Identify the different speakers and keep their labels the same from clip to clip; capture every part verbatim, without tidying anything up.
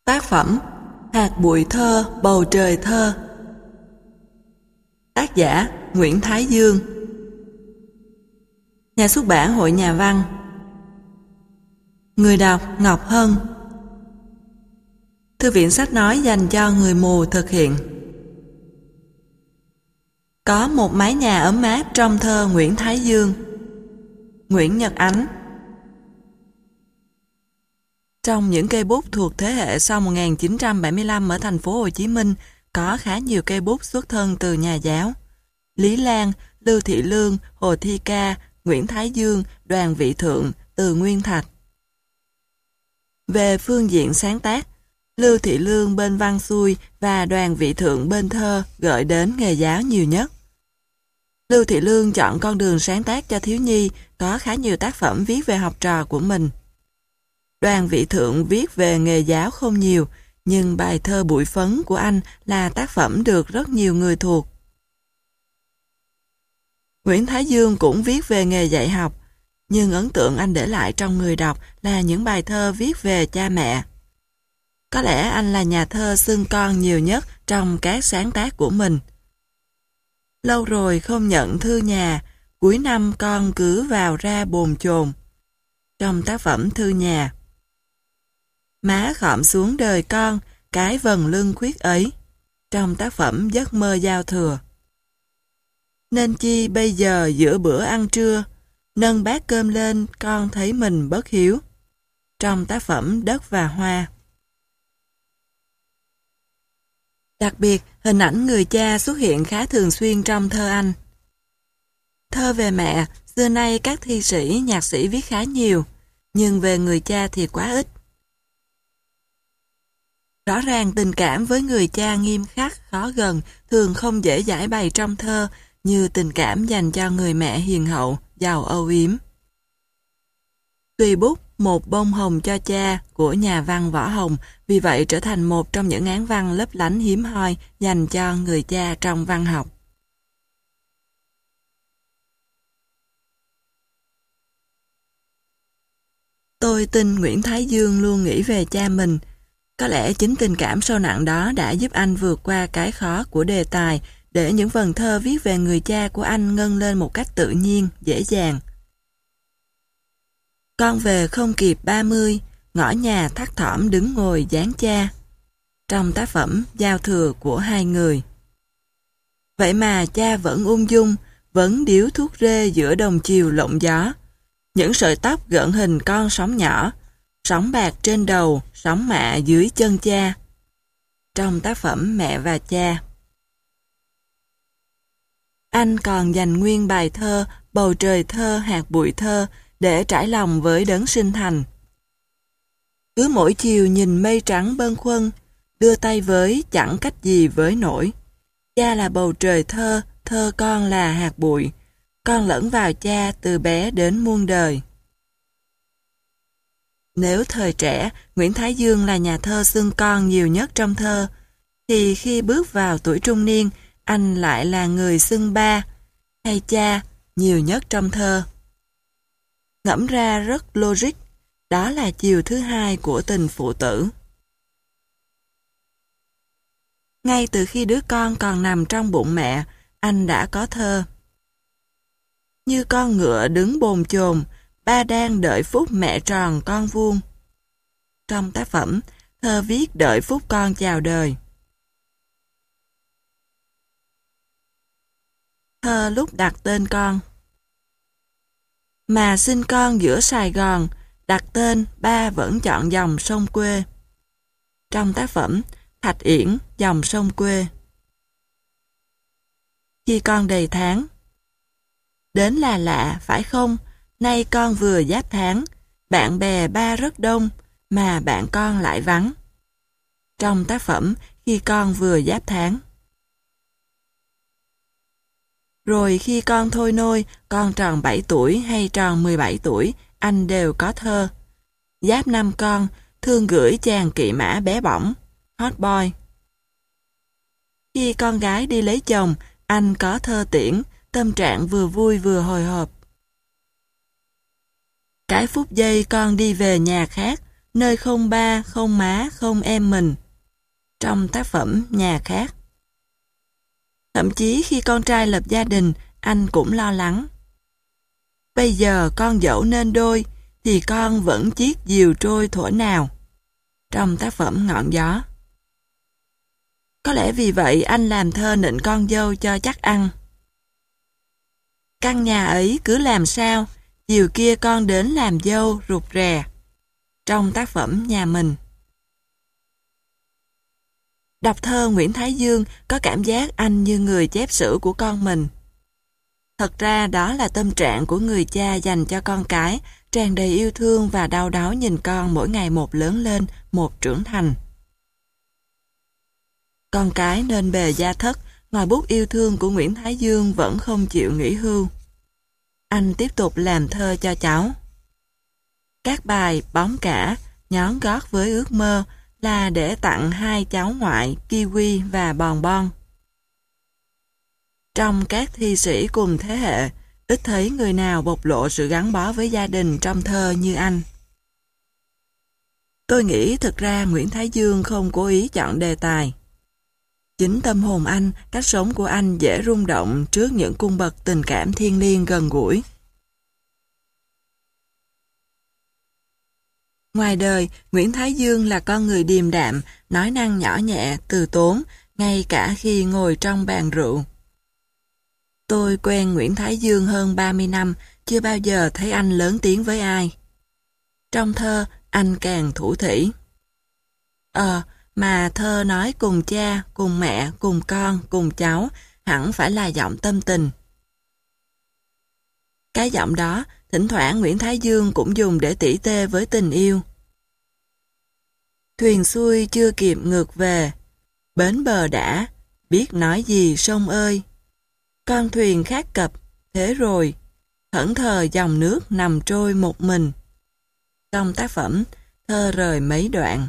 Speaker 1: Tác phẩm Hạt bụi thơ, bầu trời thơ. Tác giả Nguyễn Thái Dương. Nhà xuất bản Hội Nhà văn. Người đọc Ngọc Hân. Thư viện sách nói dành cho người mù thực hiện. Có một mái nhà ấm áp trong thơ Nguyễn Thái Dương. Nguyễn Nhật Ánh. Trong những cây bút thuộc thế hệ sau một nghìn chín trăm bảy mươi lăm ở thành phố Hồ Chí Minh, có khá nhiều cây bút xuất thân từ nhà giáo. Lý Lan, Lưu Thị Lương, Hồ Thi Ca, Nguyễn Thái Dương, Đoàn Vị Thượng, Từ Nguyên Thạch. Về phương diện sáng tác, Lưu Thị Lương bên văn xuôi và Đoàn Vị Thượng bên thơ gợi đến nghề giáo nhiều nhất. Lưu Thị Lương chọn con đường sáng tác cho thiếu nhi, có khá nhiều tác phẩm viết về học trò của mình. Đoàn Vị Thượng viết về nghề giáo không nhiều, nhưng bài thơ Bụi Phấn của anh là tác phẩm được rất nhiều người thuộc. Nguyễn Thái Dương cũng viết về nghề dạy học, nhưng ấn tượng anh để lại trong người đọc là những bài thơ viết về cha mẹ. Có lẽ anh là nhà thơ xưng con nhiều nhất trong các sáng tác của mình. Lâu rồi không nhận thư nhà, cuối năm con cứ vào ra bồn chồn. Trong tác phẩm Thư Nhà. Má khom xuống đời con, cái vần lưng khuyết ấy. Trong tác phẩm Giấc mơ giao thừa. Nên chi bây giờ giữa bữa ăn trưa, nâng bát cơm lên con thấy mình bất hiếu. Trong tác phẩm Đất và Hoa. Đặc biệt, hình ảnh người cha xuất hiện khá thường xuyên trong thơ anh. Thơ về mẹ, xưa nay các thi sĩ, nhạc sĩ viết khá nhiều, nhưng về người cha thì quá ít. Rõ ràng tình cảm với người cha nghiêm khắc, khó gần, thường không dễ giải bày trong thơ, như tình cảm dành cho người mẹ hiền hậu, giàu âu yếm. Tùy bút Một bông hồng cho cha của nhà văn Võ Hồng vì vậy trở thành một trong những án văn lấp lánh hiếm hoi dành cho người cha trong văn học. Tôi tin Nguyễn Thái Dương luôn nghĩ về cha mình. Có lẽ chính tình cảm sâu nặng đó đã giúp anh vượt qua cái khó của đề tài để những vần thơ viết về người cha của anh ngân lên một cách tự nhiên, dễ dàng. Con về không kịp ba mươi, ngõ nhà thắt thỏm đứng ngồi dáng cha. Trong tác phẩm Giao thừa của hai người. Vậy mà cha vẫn ung dung, vẫn điếu thuốc rê giữa đồng chiều lộng gió. Những sợi tóc gợn hình con sóng nhỏ, sóng bạc trên đầu, sóng mạ dưới chân cha. Trong tác phẩm Mẹ và Cha. Anh còn dành nguyên bài thơ Bầu trời thơ, hạt bụi thơ để trải lòng với đấng sinh thành. Cứ mỗi chiều nhìn mây trắng bâng khuâng, đưa tay với chẳng cách gì với nổi. Cha là bầu trời thơ, thơ con là hạt bụi. Con lẫn vào cha từ bé đến muôn đời. Nếu thời trẻ, Nguyễn Thái Dương là nhà thơ xưng con nhiều nhất trong thơ, thì khi bước vào tuổi trung niên, anh lại là người xưng ba hay cha nhiều nhất trong thơ. Ngẫm ra rất logic, đó là chiều thứ hai của tình phụ tử. Ngay từ khi đứa con còn nằm trong bụng mẹ, anh đã có thơ. Như con ngựa đứng bồn chồn, ba đang đợi phút mẹ tròn con vuông. Trong tác phẩm, thơ viết đợi phút con chào đời. Thơ lúc đặt tên con. Mà sinh con giữa Sài Gòn, đặt tên ba vẫn chọn dòng sông quê. Trong tác phẩm Thạch Yển, dòng sông quê. Khi con đầy tháng. Đến là lạ, phải không? Nay con vừa giáp tháng, bạn bè ba rất đông, mà bạn con lại vắng. Trong tác phẩm Khi con vừa giáp tháng. Rồi khi con thôi nôi, con tròn bảy tuổi hay tròn mười bảy tuổi, anh đều có thơ. Giáp năm con, thương gửi chàng kỵ mã bé bỏng, hot boy. Khi con gái đi lấy chồng, anh có thơ tiễn, tâm trạng vừa vui vừa hồi hộp. Cái phút giây con đi về nhà khác, nơi không ba, không má, không em mình. Trong tác phẩm Nhà Khác. Thậm chí khi con trai lập gia đình, anh cũng lo lắng. Bây giờ con dẫu nên đôi, thì con vẫn chiếc diều trôi thuở nào. Trong tác phẩm Ngọn Gió. Có lẽ vì vậy anh làm thơ nịnh con dâu cho chắc ăn. Căn nhà ấy cứ làm sao, chiều kia con đến làm dâu rụt rè. Trong tác phẩm Nhà Mình. Đọc thơ Nguyễn Thái Dương có cảm giác anh như người chép sử của con mình. Thật ra đó là tâm trạng của người cha dành cho con cái, tràn đầy yêu thương và đau đáu nhìn con mỗi ngày một lớn lên, một trưởng thành. Con cái nên bề gia thất, ngòi bút yêu thương của Nguyễn Thái Dương vẫn không chịu nghỉ hưu. Anh tiếp tục làm thơ cho cháu. Các bài Bóng Cả, Nhón Gót với Ước Mơ là để tặng hai cháu ngoại Kiwi và Bòn Bon. Trong các thi sĩ cùng thế hệ, ít thấy người nào bộc lộ sự gắn bó với gia đình trong thơ như anh. Tôi nghĩ thực ra Nguyễn Thái Dương không cố ý chọn đề tài. Chính tâm hồn anh, cách sống của anh dễ rung động trước những cung bậc tình cảm thiêng liêng gần gũi. Ngoài đời, Nguyễn Thái Dương là con người điềm đạm, nói năng nhỏ nhẹ, từ tốn, ngay cả khi ngồi trong bàn rượu. Tôi quen Nguyễn Thái Dương hơn ba mươi năm, chưa bao giờ thấy anh lớn tiếng với ai. Trong thơ, anh càng thủ thỉ. Ờ, mà thơ nói cùng cha, cùng mẹ, cùng con, cùng cháu, hẳn phải là giọng tâm tình. Cái giọng đó, thỉnh thoảng Nguyễn Thái Dương cũng dùng để tỉ tê với tình yêu. Thuyền xuôi chưa kịp ngược về, bến bờ đã, biết nói gì sông ơi. Con thuyền khác cập, thế rồi, thẫn thờ dòng nước nằm trôi một mình. Trong tác phẩm, thơ rời mấy đoạn.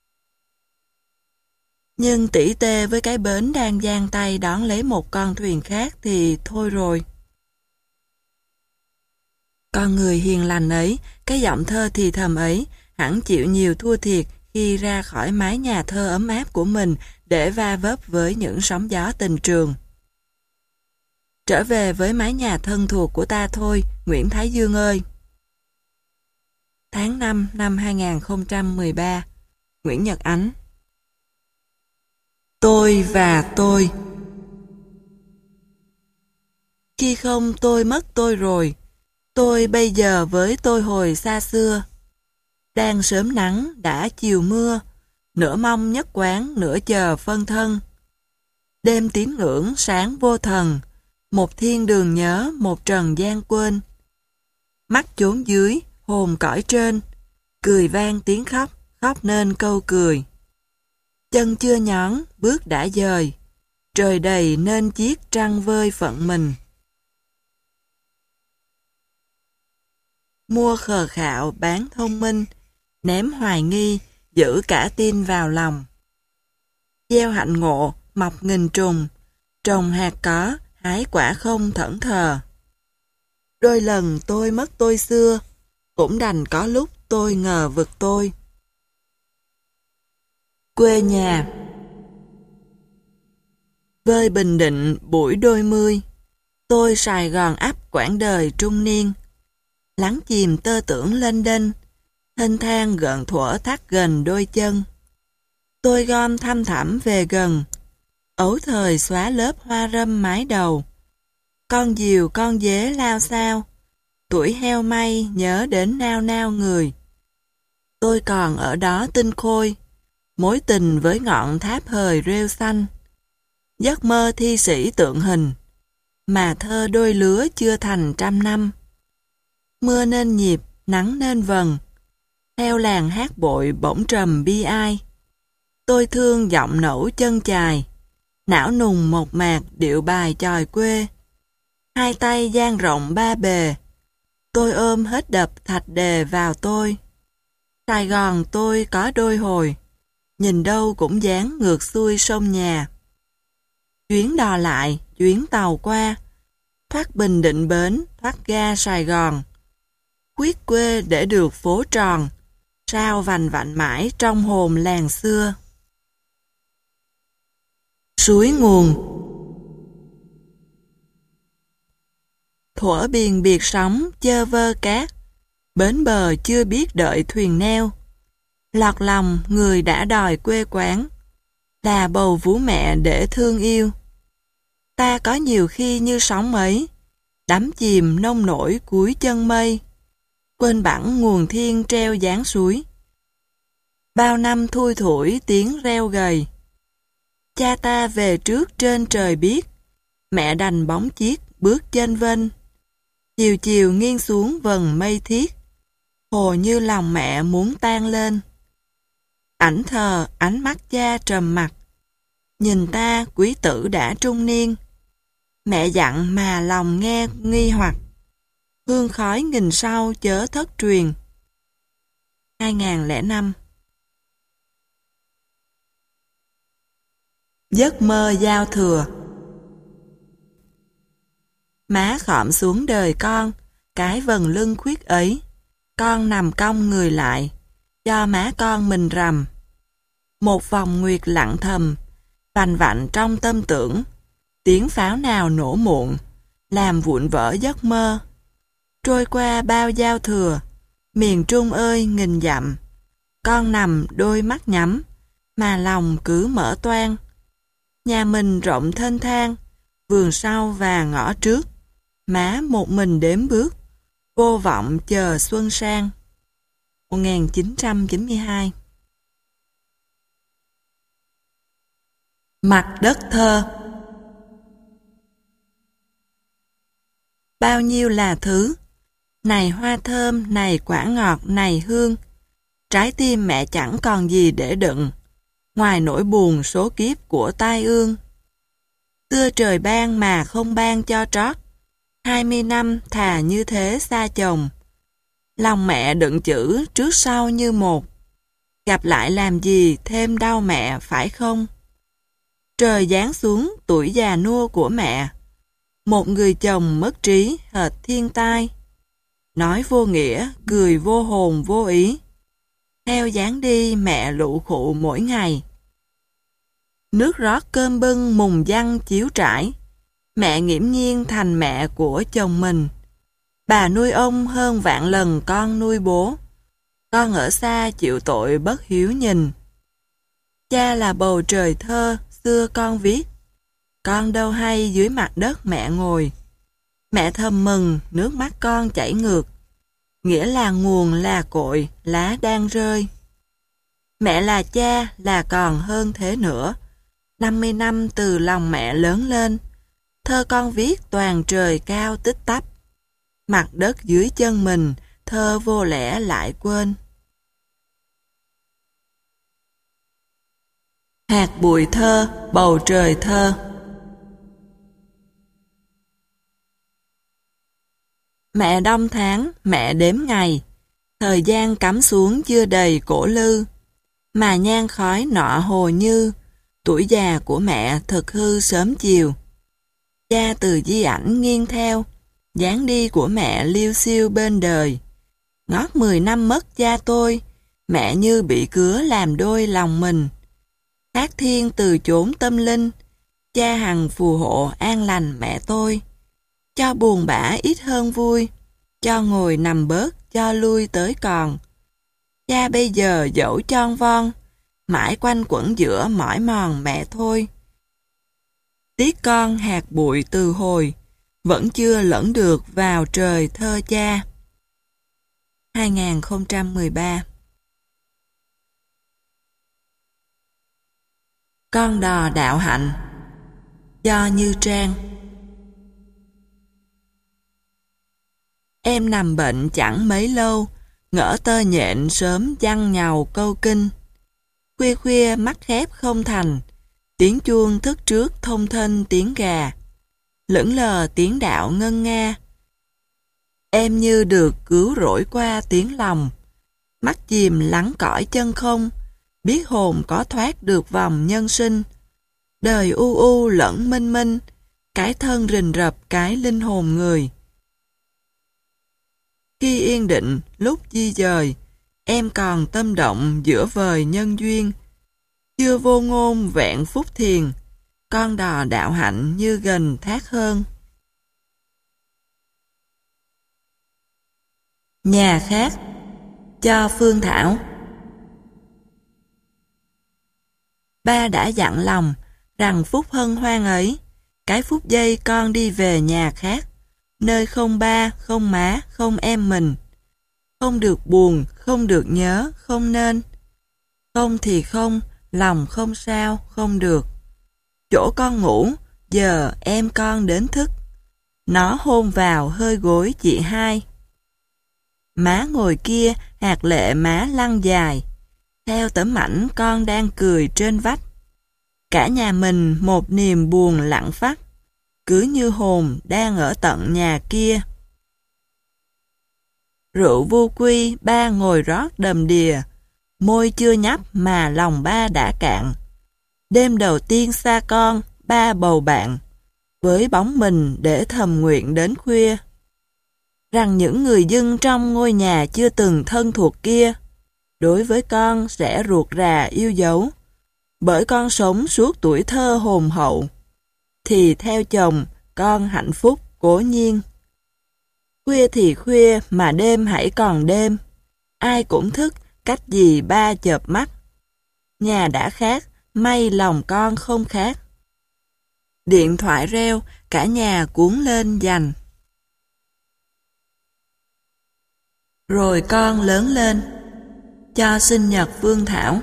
Speaker 1: Nhưng tỉ tê với cái bến đang giang tay đón lấy một con thuyền khác thì thôi rồi. Con người hiền lành ấy, cái giọng thơ thì thầm ấy, hẳn chịu nhiều thua thiệt khi ra khỏi mái nhà thơ ấm áp của mình để va vấp với những sóng gió tình trường. Trở về với mái nhà thân thuộc của ta thôi, Nguyễn Thái Dương ơi. Tháng năm năm hai nghìn không trăm mười ba, Nguyễn Nhật Ánh. Tôi và tôi. Khi không tôi mất tôi rồi, tôi bây giờ với tôi hồi xa xưa. Đang sớm nắng, đã chiều mưa, nửa mong nhất quán, nửa chờ phân thân. Đêm tín ngưỡng, sáng vô thần, một thiên đường nhớ, một trần gian quên. Mắt chốn dưới, hồn cõi trên, cười vang tiếng khóc, khóc nên câu cười. Chân chưa nhón, bước đã dời, trời đầy nên chiếc trăng vơi phận mình. Mua khờ khạo bán thông minh, ném hoài nghi, giữ cả tin vào lòng. Gieo hạnh ngộ, mọc nghìn trùng, trồng hạt có, hái quả không thẫn thờ. Đôi lần tôi mất tôi xưa, cũng đành có lúc tôi ngờ vực tôi. Quê nhà. Vơi Bình Định buổi đôi mươi, tôi Sài Gòn ấp quãng đời trung niên. Lắng chìm tơ tưởng lên đênh, thênh thang gợn thuở thắt gần đôi chân. Tôi gom thăm thẳm về gần, ấu thời xóa lớp hoa râm mái đầu. Con diều con dế lao sao, tuổi heo may nhớ đến nao nao người. Tôi còn ở đó tinh khôi, mối tình với ngọn tháp hời rêu xanh. Giấc mơ thi sĩ tượng hình, mà thơ đôi lứa chưa thành trăm năm. Mưa nên nhịp, nắng nên vần, theo làng hát bội bỗng trầm bi ai. Tôi thương giọng nẫu chân chài, não nùng một mạc điệu bài chòi quê. Hai tay dang rộng ba bề, tôi ôm hết đập thạch đề vào tôi. Sài Gòn tôi có đôi hồi, nhìn đâu cũng dáng ngược xuôi sông nhà. Chuyến đò lại, chuyến tàu qua, thoát Bình Định bến, thoát ga Sài Gòn. Quyết quê để được phố tròn, sao vành vạnh mãi trong hồn làng xưa. Suối nguồn. Thuở biền biệt sóng chơ vơ cát, bến bờ chưa biết đợi thuyền neo. Lọt lòng người đã đòi quê quán, là bầu vú mẹ để thương yêu. Ta có nhiều khi như sóng ấy, đắm chìm nông nổi cuối chân mây, quên bẵng nguồn thiên treo dáng suối. Bao năm thui thủi tiếng reo gầy, cha ta về trước trên trời biết, mẹ đành bóng chiếc bước chênh vênh. Chiều chiều nghiêng xuống vầng mây thiết, hồ như lòng mẹ muốn tan lên. Ảnh thờ ánh mắt cha trầm mặc, nhìn ta quý tử đã trung niên. Mẹ dặn mà lòng nghe nghi hoặc, hương khói nghìn sau chớ thất truyền. hai nghìn lẻ năm. Giấc mơ giao thừa. Má khom xuống đời con, cái vần lưng khuyết ấy. Con nằm cong người lại, cho má con mình rằm. Một vòng nguyệt lặng thầm, vành vạnh trong tâm tưởng. Tiếng pháo nào nổ muộn, làm vụn vỡ giấc mơ. Trôi qua bao giao thừa, miền Trung ơi nghìn dặm. Con nằm đôi mắt nhắm, mà lòng cứ mở toang. Nhà mình rộng thênh thang, vườn sau và ngõ trước. Má một mình đếm bước, vô vọng chờ xuân sang. một nghìn chín trăm chín mươi hai. Mặt đất thơ. Bao nhiêu là thứ, này hoa thơm, này quả ngọt, này hương. Trái tim mẹ chẳng còn gì để đựng, ngoài nỗi buồn số kiếp của tai ương. Xưa trời ban mà không ban cho trót, hai mươi năm thà như thế xa chồng. Lòng mẹ đựng chữ trước sau như một, gặp lại làm gì thêm đau mẹ phải không? Trời giáng xuống tuổi già nua của mẹ, một người chồng mất trí hệt thiên tai. Nói vô nghĩa, cười vô hồn vô ý, theo dáng đi mẹ lụ khụ mỗi ngày. Nước rót cơm bưng mùng văng chiếu trải, mẹ nghiễm nhiên thành mẹ của chồng mình. Bà nuôi ông hơn vạn lần con nuôi bố, con ở xa chịu tội bất hiếu nhìn. Cha là bầu trời thơ xưa con viết, con đâu hay dưới mặt đất mẹ ngồi. Mẹ thầm mừng nước mắt con chảy ngược, nghĩa là nguồn là cội lá đang rơi. Mẹ là cha là còn hơn thế nữa, năm mươi năm từ lòng mẹ lớn lên, thơ con viết toàn trời cao tích tắp. Mặt đất dưới chân mình, thơ vô lẽ lại quên. Hạt bụi thơ, bầu trời thơ. Mẹ đông tháng, mẹ đếm ngày, thời gian cắm xuống chưa đầy cổ lư, mà nhang khói nọ hồ như, tuổi già của mẹ thực hư sớm chiều. Cha từ di ảnh nghiêng theo, dáng đi của mẹ liêu xiêu bên đời. Ngót mười năm mất cha tôi, mẹ như bị cứa làm đôi lòng mình. Khác thiên từ chốn tâm linh, cha hằng phù hộ an lành mẹ tôi. Cho buồn bã ít hơn vui, cho ngồi nằm bớt, cho lui tới còn. Cha bây giờ dẫu tròn von, mãi quanh quẩn giữa mỏi mòn mẹ thôi. Tiếc con hạt bụi từ hồi, vẫn chưa lẫn được vào trời thơ cha. hai nghìn không trăm mười ba. Con đò đạo hạnh, do Như Trang. Em nằm bệnh chẳng mấy lâu, ngỡ tơ nhện sớm văng nhàu câu kinh. Khuya khuya mắt khép không thành, tiếng chuông thức trước thông thênh tiếng gà. Lững lờ tiếng đạo ngân nga. Em như được cứu rỗi qua tiếng lòng, mắt chìm lắng cõi chân không, biết hồn có thoát được vòng nhân sinh. Đời u u lẫn minh minh, cái thân rình rập cái linh hồn người. Khi yên định, lúc di dời, em còn tâm động giữa vời nhân duyên. Chưa vô ngôn vẹn phúc thiền, con đò đạo hạnh như gần thác hơn. Nhà khác cho Phương Thảo. Ba đã dặn lòng rằng phút hân hoan ấy, cái phút giây con đi về nhà khác, nơi không ba, không má, không em mình. Không được buồn, không được nhớ, không nên. Không thì không, lòng không sao, không được. Chỗ con ngủ, giờ em con đến thức. Nó hôn vào hơi gối chị hai. Má ngồi kia, hạt lệ má lăn dài. Theo tấm ảnh con đang cười trên vách. Cả nhà mình một niềm buồn lặng phát, cứ như hồn đang ở tận nhà kia. Rượu vô quy ba ngồi rót đầm đìa, môi chưa nhấp mà lòng ba đã cạn. Đêm đầu tiên xa con, ba bầu bạn, với bóng mình để thầm nguyện đến khuya. Rằng những người dân trong ngôi nhà chưa từng thân thuộc kia, đối với con sẽ ruột rà yêu dấu, bởi con sống suốt tuổi thơ hồn hậu, thì theo chồng con hạnh phúc cố nhiên. Khuya thì khuya mà đêm hãy còn đêm, ai cũng thức cách gì ba chợp mắt. Nhà đã khác, may lòng con không khác. Điện thoại reo, cả nhà cuốn lên dành. Rồi con lớn lên, cho sinh nhật Phương Thảo.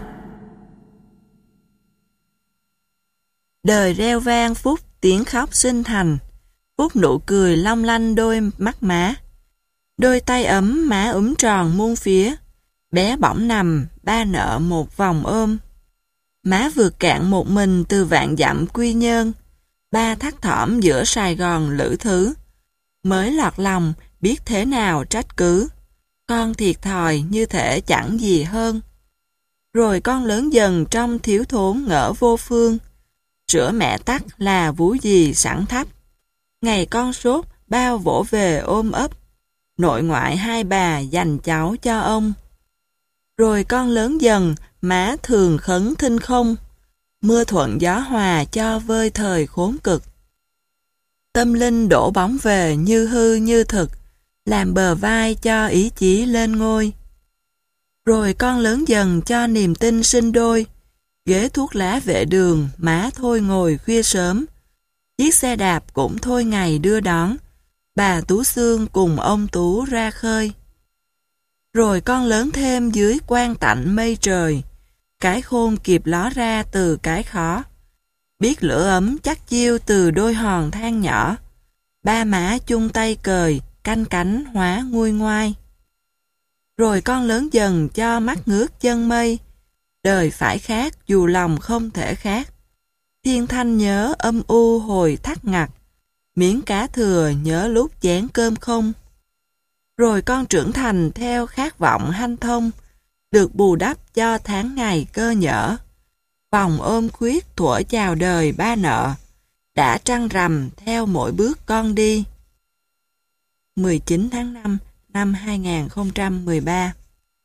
Speaker 1: Đời reo vang phút tiếng khóc sinh thành, phút nụ cười long lanh đôi mắt má. Đôi tay ấm má úm tròn muôn phía, bé bỏng nằm, ba nợ một vòng ôm. Má vượt cạn một mình từ vạn dặm quy nhơn, ba thắt thỏm giữa Sài Gòn lữ thứ. Mới lọt lòng, biết thế nào trách cứ, con thiệt thòi như thể chẳng gì hơn. Rồi con lớn dần trong thiếu thốn ngỡ vô phương, sữa mẹ tắt là vú gì sẵn thấp. Ngày con sốt, bao vỗ về ôm ấp, nội ngoại hai bà dành cháu cho ông. Rồi con lớn dần, má thường khấn thinh không, mưa thuận gió hòa cho vơi thời khốn cực. Tâm linh đổ bóng về như hư như thực, làm bờ vai cho ý chí lên ngôi. Rồi con lớn dần cho niềm tin sinh đôi, ghế thuốc lá vệ đường má thôi ngồi khuya sớm, chiếc xe đạp cũng thôi ngày đưa đón, bà Tú Xương cùng ông Tú ra khơi. Rồi con lớn thêm dưới quang tạnh mây trời, cái khôn kịp ló ra từ cái khó, biết lửa ấm chắc chiêu từ đôi hòn than nhỏ, ba má chung tay cời, canh cánh hóa nguôi ngoai. Rồi con lớn dần cho mắt ngước chân mây, đời phải khác dù lòng không thể khác. Thiên thanh nhớ âm u hồi thắt ngặt, miếng cá thừa nhớ lúc chén cơm không. Rồi con trưởng thành theo khát vọng hanh thông, được bù đắp cho tháng ngày cơ nhở. Vòng ôm khuyết thuở chào đời ba nợ, đã trăng rằm theo mỗi bước con đi. mười chín tháng năm năm hai nghìn không trăm mười ba.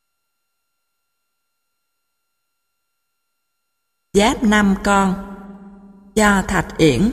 Speaker 1: Giáp năm con cho Thạch Yển.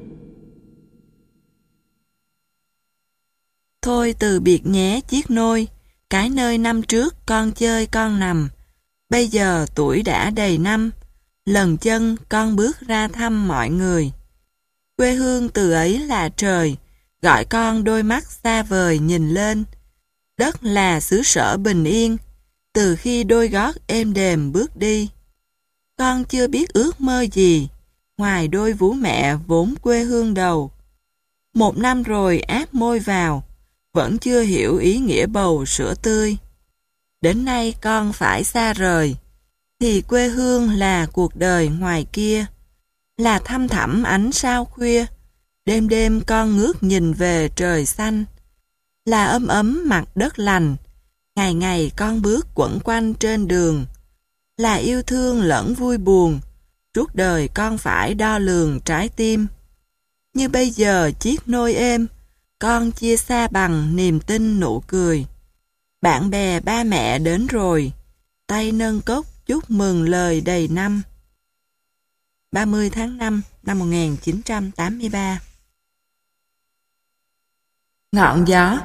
Speaker 1: Thôi từ biệt nhé chiếc nôi, cái nơi năm trước con chơi con nằm, bây giờ tuổi đã đầy năm, lần chân con bước ra thăm mọi người. Quê hương từ ấy là trời, gọi con đôi mắt xa vời nhìn lên. Đất là xứ sở bình yên, từ khi đôi gót êm đềm bước đi. Con chưa biết ước mơ gì, ngoài đôi vú mẹ vốn quê hương đầu. Một năm rồi áp môi vào, vẫn chưa hiểu ý nghĩa bầu sữa tươi. Đến nay con phải xa rời, thì quê hương là cuộc đời ngoài kia, là thăm thẳm ánh sao khuya, đêm đêm con ngước nhìn về trời xanh, là ấm ấm mặt đất lành, ngày ngày con bước quẩn quanh trên đường, là yêu thương lẫn vui buồn, suốt đời con phải đo lường trái tim. Như bây giờ chiếc nôi êm, con chia xa bằng niềm tin nụ cười. Bạn bè ba mẹ đến rồi, tay nâng cốc chúc mừng lời đầy năm. ba mươi tháng năm năm một nghìn chín trăm tám mươi ba. Ngọn gió.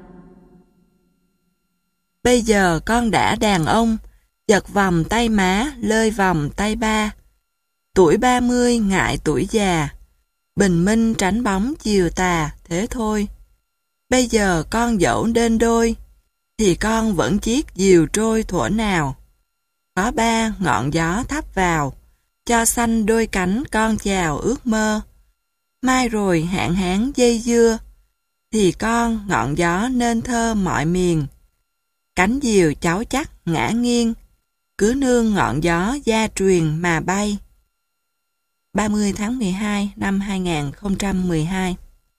Speaker 1: Bây giờ con đã đàn ông, giật vòng tay má, lơi vòng tay ba. Tuổi ba mươi ngại tuổi già, bình minh tránh bóng chiều tà, thế thôi. Bây giờ con dẫu nên đôi, thì con vẫn chiếc diều trôi thuở nào. Có ba ngọn gió thắp vào, cho xanh đôi cánh con chào ước mơ. Mai rồi hạn hán dây dưa, thì con ngọn gió nên thơ mọi miền. Cánh diều cháu chắc ngã nghiêng, cứ nương ngọn gió gia truyền mà bay. ba mươi tháng mười hai năm hai nghìn không trăm mười hai.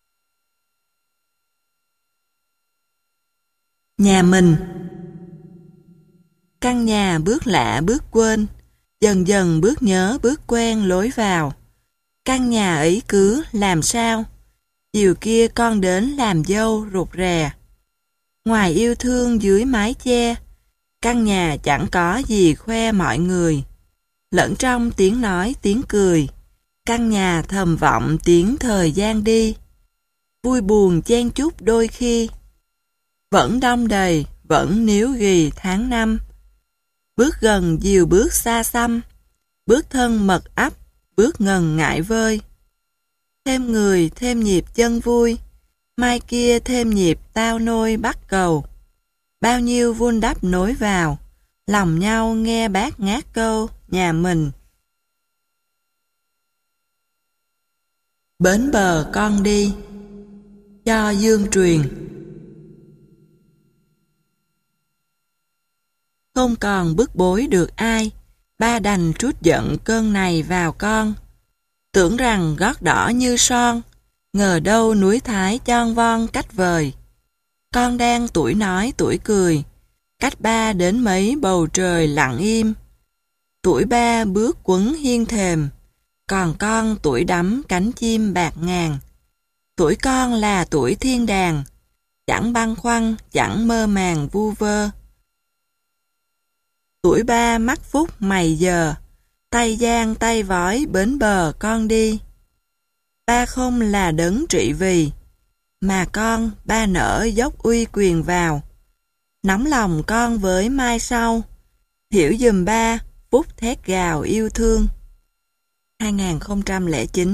Speaker 1: Nhà mình. Căn nhà bước lạ bước quên, dần dần bước nhớ bước quen lối vào. Căn nhà ấy cứ làm sao, chiều kia con đến làm dâu rụt rè. Ngoài yêu thương dưới mái che, căn nhà chẳng có gì khoe mọi người. Lẫn trong tiếng nói tiếng cười, căn nhà thầm vọng tiếng thời gian đi. Vui buồn chen chúc đôi khi, vẫn đong đầy, vẫn níu ghì tháng năm. Bước gần dìu bước xa xăm, bước thân mật ấp, bước ngần ngại vơi. Thêm người thêm nhịp chân vui, mai kia thêm nhịp tao nôi bắt cầu. Bao nhiêu vun đắp nối vào, lòng nhau nghe bác ngát câu nhà mình. Bến bờ con đi. Cho Dương Truyền. Không còn bức bối được ai, ba đành trút giận cơn này vào con. Tưởng rằng gót đỏ như son, ngờ đâu núi Thái chon von cách vời. Con đang tuổi nói tuổi cười, cách ba đến mấy bầu trời lặng im. Tuổi ba bước quấn hiên thềm, còn con tuổi đắm cánh chim bạc ngàn. Tuổi con là tuổi thiên đàng, chẳng băn khoăn, chẳng mơ màng vu vơ. Tuổi ba mắt phúc mày giờ, tay giang tay vói bến bờ con đi. Ba không là đấng trị vì, mà con ba nở dốc uy quyền vào. Nóng lòng con với mai sau, hiểu giùm ba phút thét gào yêu thương. hai nghìn không trăm lẻ chín.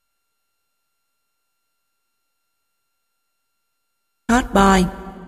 Speaker 1: Hot Boy.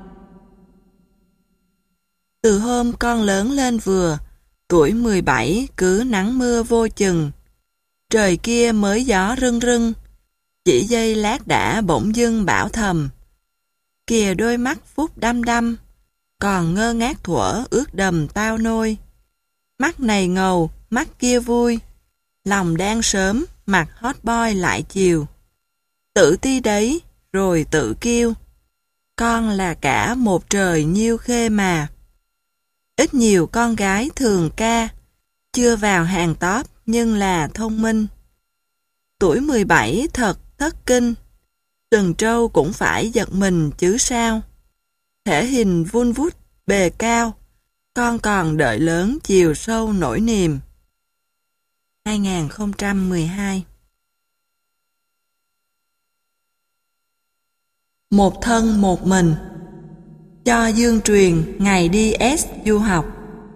Speaker 1: Từ hôm con lớn lên vừa, tuổi mười bảy cứ nắng mưa vô chừng. Trời kia mới gió rưng rưng, chỉ giây lát đã bỗng dưng bão thầm. Kìa đôi mắt phúc đăm đăm, còn ngơ ngác thuở ướt đầm tao nôi. Mắt này ngầu, mắt kia vui, lòng đang sớm, mặt hot boy lại chiều. Tự ti đấy, rồi tự kiêu, con là cả một trời nhiêu khê mà. Ít nhiều con gái thường ca, chưa vào hàng top nhưng là thông minh. Tuổi mười bảy thật thất kinh, sừng trâu cũng phải giật mình chứ sao. Thể hình vun vút, bề cao, con còn đợi lớn chiều sâu nỗi niềm. hai nghìn không trăm mười hai. Một thân một mình. Cho Dương Truyền ngày đi S du học.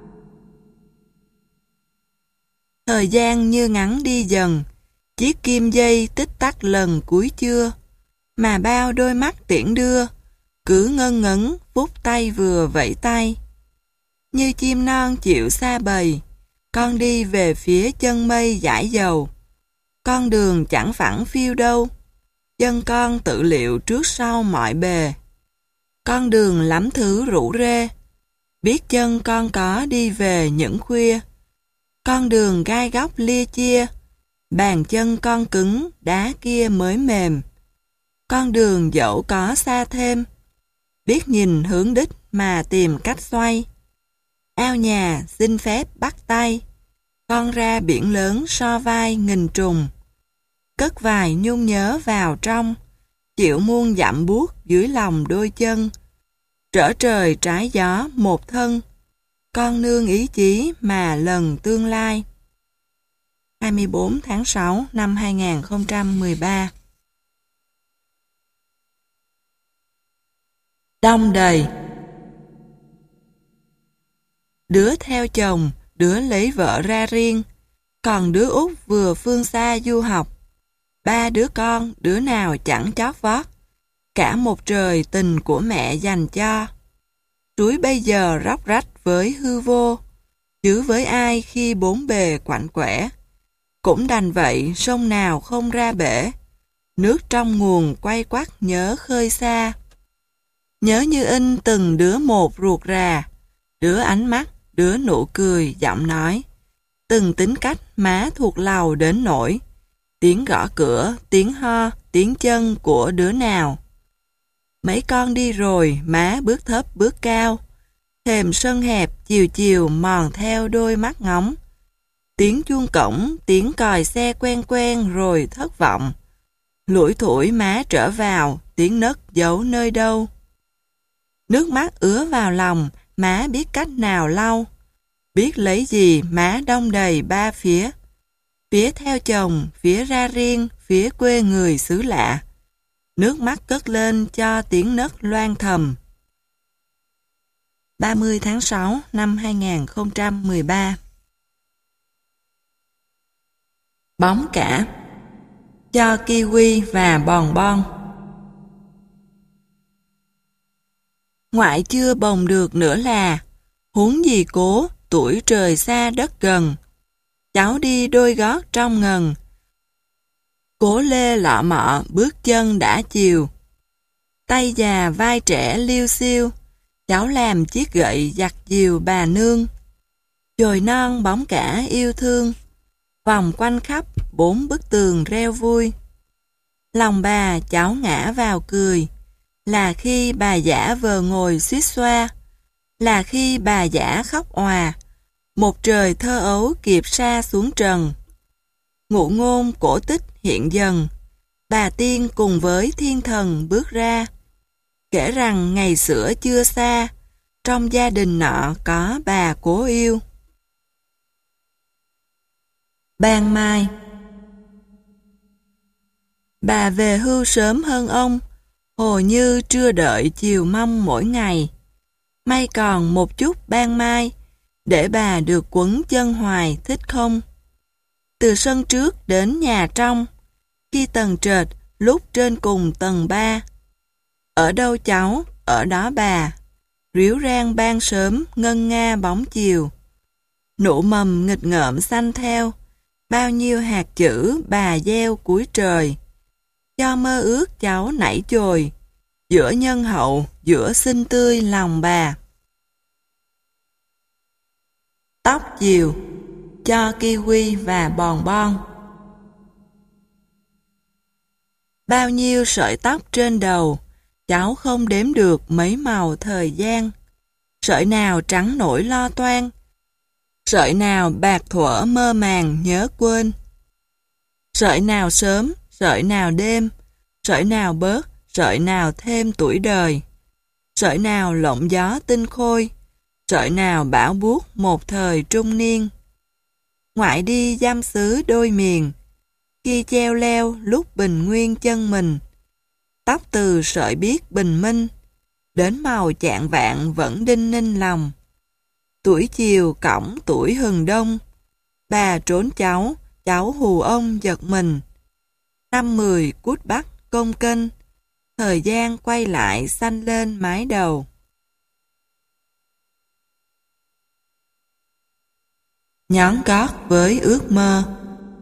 Speaker 1: Thời gian như ngắn đi dần, chiếc kim dây tích tắc lần cuối chưa, mà bao đôi mắt tiễn đưa, cứ ngân ngấn phút tay vừa vẫy tay. Như chim non chịu xa bầy, con đi về phía chân mây dải dầu. Con đường chẳng phẳng phiêu đâu, chân con tự liệu trước sau mọi bề. Con đường lắm thứ rủ rê, biết chân con có đi về những khuya. Con đường gai góc lia chia, bàn chân con cứng, đá kia mới mềm. Con đường dẫu có xa thêm, biết nhìn hướng đích mà tìm cách xoay. Ao nhà xin phép bắt tay, con ra biển lớn so vai nghìn trùng. Cất vài nhung nhớ vào trong, chịu muôn dặm buốt dưới lòng đôi chân. Trở trời trái gió một thân, con nương ý chí mà lần tương lai. hai mươi tư tháng sáu năm hai nghìn không trăm mười ba. Đong đầy. Đứa theo chồng, đứa lấy vợ ra riêng, còn đứa út vừa phương xa du học. Ba đứa con, đứa nào chẳng chót vót, cả một trời tình của mẹ dành cho. Suối bây giờ róc rách với hư vô, chứ với ai khi bốn bề quạnh quẻ. Cũng đành vậy, sông nào không ra bể, nước trong nguồn quay quắt nhớ khơi xa. Nhớ như in từng đứa một ruột rà, đứa ánh mắt, đứa nụ cười, giọng nói. Từng tính cách má thuộc lầu đến nỗi, tiếng gõ cửa, tiếng ho, tiếng chân của đứa nào. Mấy con đi rồi, má bước thấp bước cao, thềm sân hẹp chiều chiều mòn theo đôi mắt ngóng. Tiếng chuông cổng, tiếng còi xe quen quen rồi thất vọng. Lủi thủi má trở vào, tiếng nấc giấu nơi đâu. Nước mắt ứa vào lòng, má biết cách nào lau. Biết lấy gì má đong đầy ba phía. Phía theo chồng, phía ra riêng, phía quê người xứ lạ. Nước mắt cất lên cho tiếng nấc loan thầm. ba mươi tháng sáu năm hai nghìn không trăm mười ba. Bóng cả. Cho kiwi và bòn bon. Ngoại chưa bồng được nữa là, huống gì cố, tuổi trời xa đất gần. Cháu đi đôi gót trong ngần. Cố lê lọ mọ bước chân đã chiều. Tay già vai trẻ liêu xiêu, cháu làm chiếc gậy giặt dìu bà nương. Chồi non bóng cả yêu thương, vòng quanh khắp bốn bức tường reo vui. Lòng bà cháu ngã vào cười, là khi bà giả vờ ngồi suýt xoa, là khi bà giả khóc òa, một trời thơ ấu kịp sa xuống trần. Ngụ ngôn cổ tích hiện dần, bà tiên cùng với thiên thần bước ra, kể rằng ngày xưa chưa xa, trong gia đình nọ có bà cố yêu. Ban mai. Bà về hưu sớm hơn ông, hồ như trưa đợi chiều mong mỗi ngày. May còn một chút ban mai, để bà được quấn chân hoài thích không? Từ sân trước đến nhà trong, khi tầng trệt, lúc trên cùng tầng ba. Ở đâu cháu, ở đó bà, ríu rang ban sớm ngân nga bóng chiều. Nụ mầm nghịch ngợm xanh theo, bao nhiêu hạt chữ bà gieo cuối trời. Cho mơ ước cháu nảy chồi, giữa nhân hậu, giữa xinh tươi lòng bà. Tóc diều, cho kiwi và bòn bon. Bao nhiêu sợi tóc trên đầu, cháu không đếm được mấy màu thời gian. Sợi nào trắng nổi lo toan, sợi nào bạc thuở mơ màng nhớ quên. Sợi nào sớm, sợi nào đêm, sợi nào bớt, sợi nào thêm tuổi đời. Sợi nào lộng gió tinh khôi, sợi nào bão buốt một thời trung niên. Ngoại đi giam xứ đôi miền, khi treo leo lúc bình nguyên chân mình. Tóc từ sợi biết bình minh, đến màu chạng vạn vẫn đinh ninh lòng. Tuổi chiều cổng tuổi hừng đông, bà trốn cháu, cháu hù ông giật mình. Năm mười cút bắt công kênh, thời gian quay lại xanh lên mái đầu. Nhón gót với ước mơ.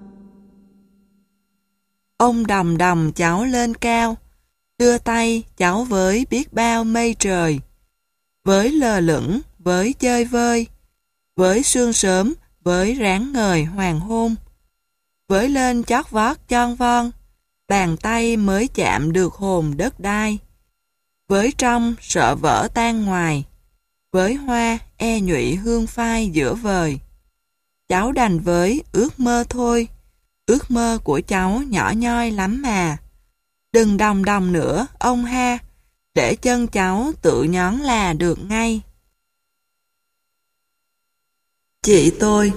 Speaker 1: Ông đồng đồng cháu lên cao, đưa tay cháu với biết bao mây trời. Với lờ lửng, với chơi vơi, với sương sớm, với ráng ngời hoàng hôn. Với lên chót vót chon von, bàn tay mới chạm được hồn đất đai. Với trong sợ vỡ tan ngoài, với hoa e nhụy hương phai giữa vời. Cháu đành với ước mơ thôi, ước mơ của cháu nhỏ nhoi lắm mà. Đừng đồng đồng nữa ông ha, để chân cháu tự nhón là được ngay. Chị tôi.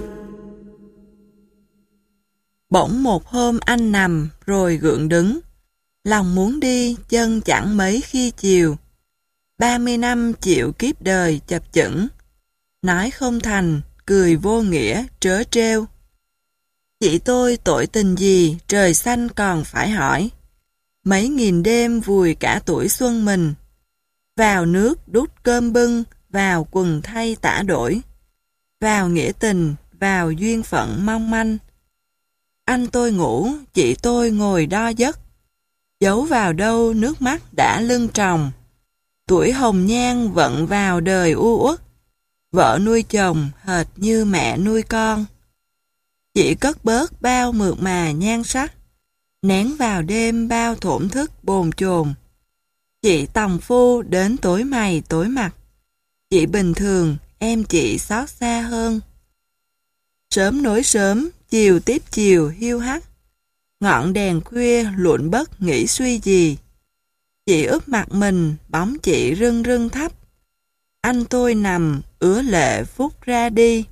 Speaker 1: Bỗng một hôm anh nằm rồi gượng đứng, lòng muốn đi chân chẳng mấy khi chiều. Ba mươi năm chịu kiếp đời chập chững, nói không thành, cười vô nghĩa trớ trêu. Chị tôi tội tình gì trời xanh còn phải hỏi, mấy nghìn đêm vùi cả tuổi xuân mình, vào nước đút cơm bưng, vào quần thay tả đổi, vào nghĩa tình, vào duyên phận mong manh. Anh tôi ngủ, chị tôi ngồi đo giấc, giấu vào đâu nước mắt đã lưng tròng. Tuổi hồng nhan vận vào đời u uất, vợ nuôi chồng hệt như mẹ nuôi con. Chị cất bớt bao mượt mà nhan sắc, nén vào đêm bao thổn thức bồn chồn. Chị tòng phu đến tối mày tối mặt, chị bình thường em chị xót xa hơn. Sớm nối sớm, chiều tiếp chiều hiu hắt, ngọn đèn khuya lụn bất nghĩ suy gì. Chị úp mặt mình, bóng chị rưng rưng thấp, anh tôi nằm ứa lệ phút ra đi.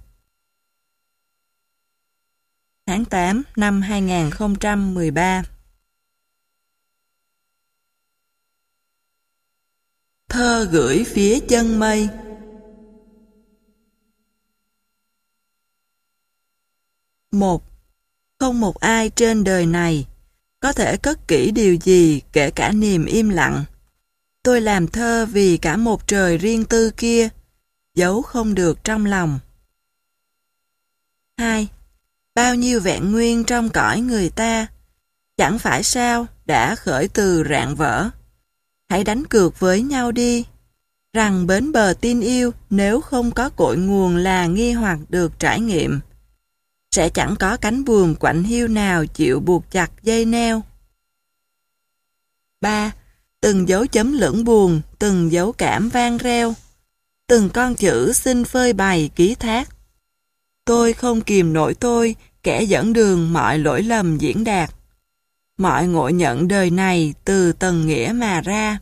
Speaker 1: Tháng tám năm hai nghìn không trăm mười ba. Thơ gửi phía chân mây. Một. Không một ai trên đời này có thể cất kỹ điều gì kể cả niềm im lặng. Tôi làm thơ vì cả một trời riêng tư kia, giấu không được trong lòng. Hai. Bao nhiêu vẹn nguyên trong cõi người ta, chẳng phải sao đã khởi từ rạn vỡ. Hãy đánh cược với nhau đi, rằng bến bờ tin yêu nếu không có cội nguồn là nghi hoặc được trải nghiệm, sẽ chẳng có cánh buồm quạnh hiu nào chịu buộc chặt dây neo. Ba. Từng dấu chấm lưỡng buồn, từng dấu cảm vang reo, từng con chữ xin phơi bày ký thác. Tôi không kìm nổi tôi, kẻ dẫn đường mọi lỗi lầm diễn đạt. Mọi ngộ nhận đời này từ tầng nghĩa mà ra.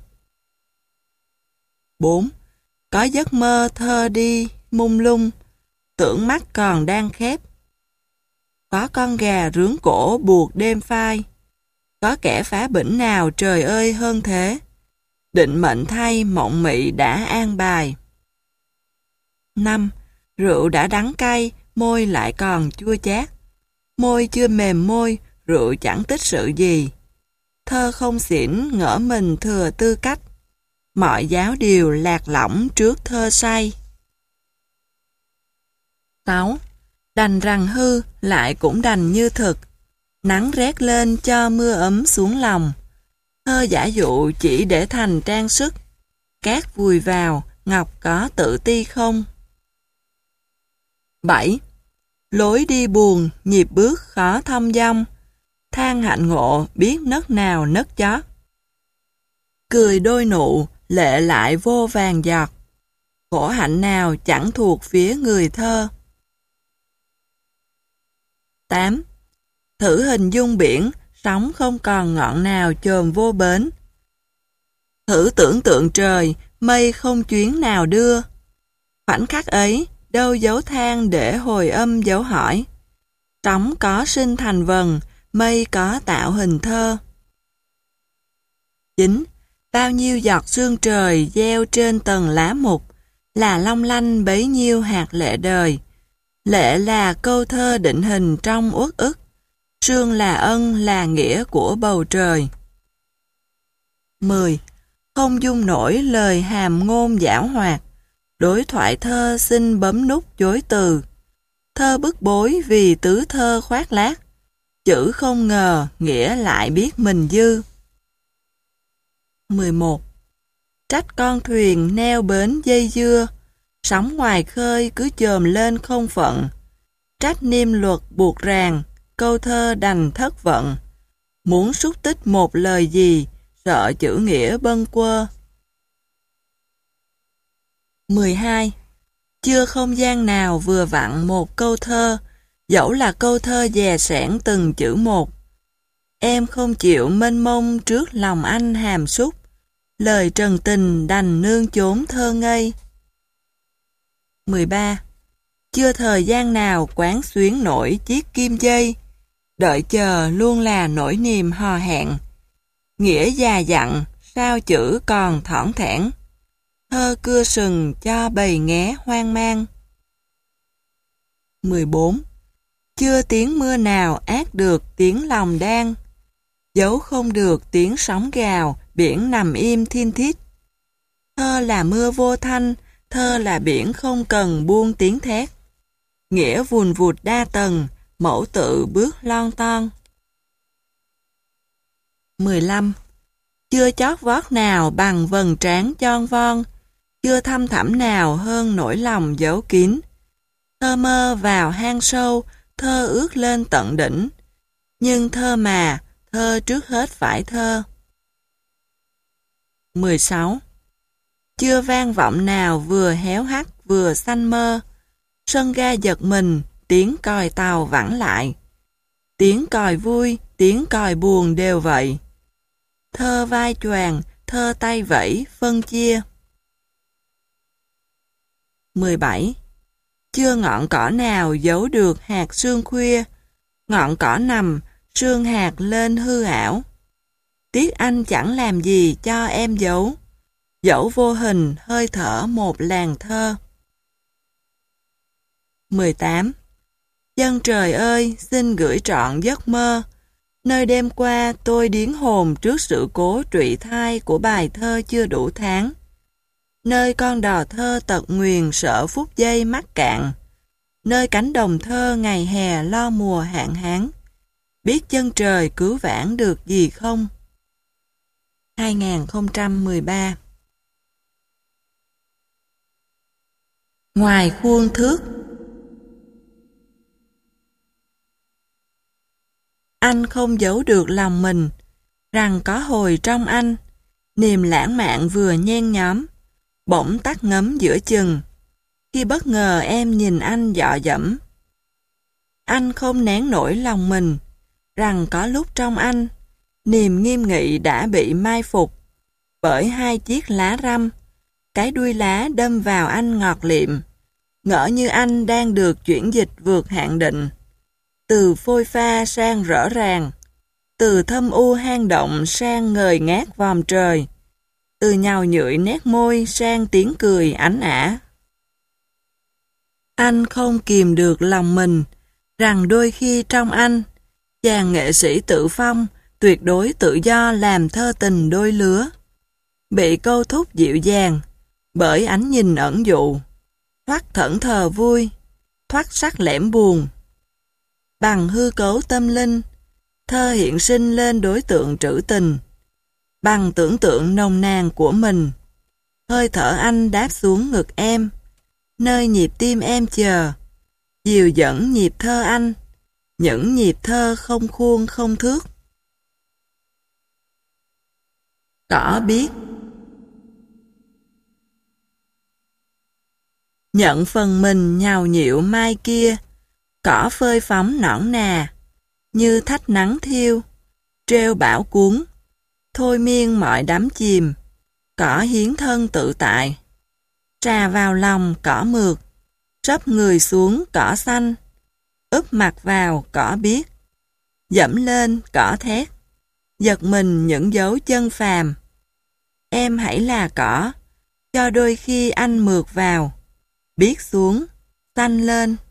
Speaker 1: Bốn. Có giấc mơ thơ đi, mông lung, tưởng mắt còn đang khép. Có con gà rướng cổ buộc đêm phai, có kẻ phá bỉnh nào trời ơi hơn thế. Định mệnh thay mộng mị đã an bài. Năm. Rượu đã đắng cay, môi lại còn chua chát. Môi chưa mềm môi, rượu chẳng tích sự gì. Thơ không xỉn ngỡ mình thừa tư cách, mọi giáo điều lạc lõng trước thơ say. Sáu. Đành rằng hư lại cũng đành như thực, nắng rét lên cho mưa ấm xuống lòng. Thơ giả dụ chỉ để thành trang sức, cát vùi vào, ngọc có tự ti không? Bảy. Lối đi buồn, nhịp bước khó thông dong, than hạnh ngộ biết nấc nào nấc chót. Cười đôi nụ, lệ lại vô vàng giọt, khổ hạnh nào chẳng thuộc phía người thơ. Tám. Thử hình dung biển, sóng không còn ngọn nào chồm vô bến. Thử tưởng tượng trời, mây không chuyến nào đưa. Khoảnh khắc ấy, đâu dấu than để hồi âm dấu hỏi. Sóng có sinh thành vần, mây có tạo hình thơ. Chín. Bao nhiêu giọt sương trời gieo trên tầng lá mục, là long lanh bấy nhiêu hạt lệ đời. Lệ là câu thơ định hình trong uất ức, sương là ân là nghĩa của bầu trời. Mười. Không dung nổi lời hàm ngôn giảo hoạt, đối thoại thơ xin bấm nút chối từ. Thơ bức bối vì tứ thơ khoác lác, chữ không ngờ nghĩa lại biết mình dư. Mười một. Trách con thuyền neo bến dây dưa, sóng ngoài khơi cứ chồm lên không phận. Trách niêm luật buộc ràng, câu thơ đành thất vận. Muốn xúc tích một lời gì, sợ chữ nghĩa bâng quơ. Mười hai. Chưa không gian nào vừa vặn một câu thơ, dẫu là câu thơ dè sẻn từng chữ một. Em không chịu mênh mông trước lòng anh hàm súc, lời trần tình đành nương chốn thơ ngây. mười ba. Chưa thời gian quán quán xuyến nổi chiếc kim dây, đợi chờ luôn là nỗi niềm hò hẹn. Nghĩa già dặn, sao chữ còn thỏn thẻn, thơ cưa sừng cho bầy nghé hoang mang. mười bốn. Chưa tiếng mưa nào át được tiếng lòng đan, giấu không được tiếng sóng gào, biển nằm im thiên thít. Thơ là mưa vô thanh, thơ là biển không cần buông tiếng thét. Nghĩa vùn vụt đa tầng, mẫu tự bước lon ton. mười lăm. Chưa chót vót nào bằng vầng trán tròn von, chưa thăm thẳm nào hơn nỗi lòng giấu kín. Thơ mơ vào hang sâu, thơ ước lên tận đỉnh. Nhưng thơ mà, thơ trước hết phải thơ. mười sáu. Chưa vang vọng nào vừa héo hắt vừa xanh mơ, sân ga giật mình, tiếng còi tàu vẳng lại. Tiếng còi vui, tiếng còi buồn đều vậy. Thơ vai choàng, thơ tay vẫy, phân chia. mười bảy. Chưa ngọn cỏ nào giấu được hạt sương khuya, ngọn cỏ nằm, sương hạt lên hư ảo. Tiếc anh chẳng làm gì cho em giấu, dẫu vô hình hơi thở một làn thơ. mười tám. Chân trời ơi, xin gửi trọn giấc mơ, nơi đêm qua tôi điếng hồn trước sự cố trụy thai của bài thơ chưa đủ tháng. Nơi con đò thơ tật nguyền sợ phút giây mắc cạn, nơi cánh đồng thơ ngày hè lo mùa hạn hán, biết chân trời cứu vãn được gì không? hai nghìn không trăm mười ba. Ngoài khuôn thước. Anh không giấu được lòng mình, rằng có hồi trong anh, niềm lãng mạn vừa nhen nhóm, bỗng tắt ngấm giữa chừng, khi bất ngờ em nhìn anh dọ dẫm. Anh không nén nổi lòng mình, rằng có lúc trong anh, niềm nghiêm nghị đã bị mai phục, bởi hai chiếc lá răm, cái đuôi lá đâm vào anh ngọt liệm, ngỡ như anh đang được chuyển dịch vượt hạn định, từ phôi pha sang rõ ràng, từ thâm u hang động sang ngời ngát vòm trời, từ nhàu nhụi nét môi sang tiếng cười ánh ả. Anh không kìm được lòng mình, rằng đôi khi trong anh, chàng nghệ sĩ tự phong, tuyệt đối tự do làm thơ tình đôi lứa, bị câu thúc dịu dàng, bởi ánh nhìn ẩn dụ, thoát thẫn thờ vui, thoát sắc lẻm buồn. Bằng hư cấu tâm linh, thơ hiện sinh lên đối tượng trữ tình. Bằng tưởng tượng nồng nàn của mình, hơi thở anh đáp xuống ngực em, nơi nhịp tim em chờ, dìu dẫn nhịp thơ anh, những nhịp thơ không khuôn không thước. Cỏ biết. Nhận phần mình nhào nhịu mai kia, cỏ phơi phóng nõn nà, như thách nắng thiêu, treo bão cuốn, thôi miên mọi đắm chìm, cỏ hiến thân tự tại. Trà vào lòng cỏ mượt, sấp người xuống cỏ xanh, úp mặt vào cỏ biết, dẫm lên cỏ thét, giật mình những dấu chân phàm. Em hãy là cỏ, cho đôi khi anh mượt vào, biết xuống, xanh lên.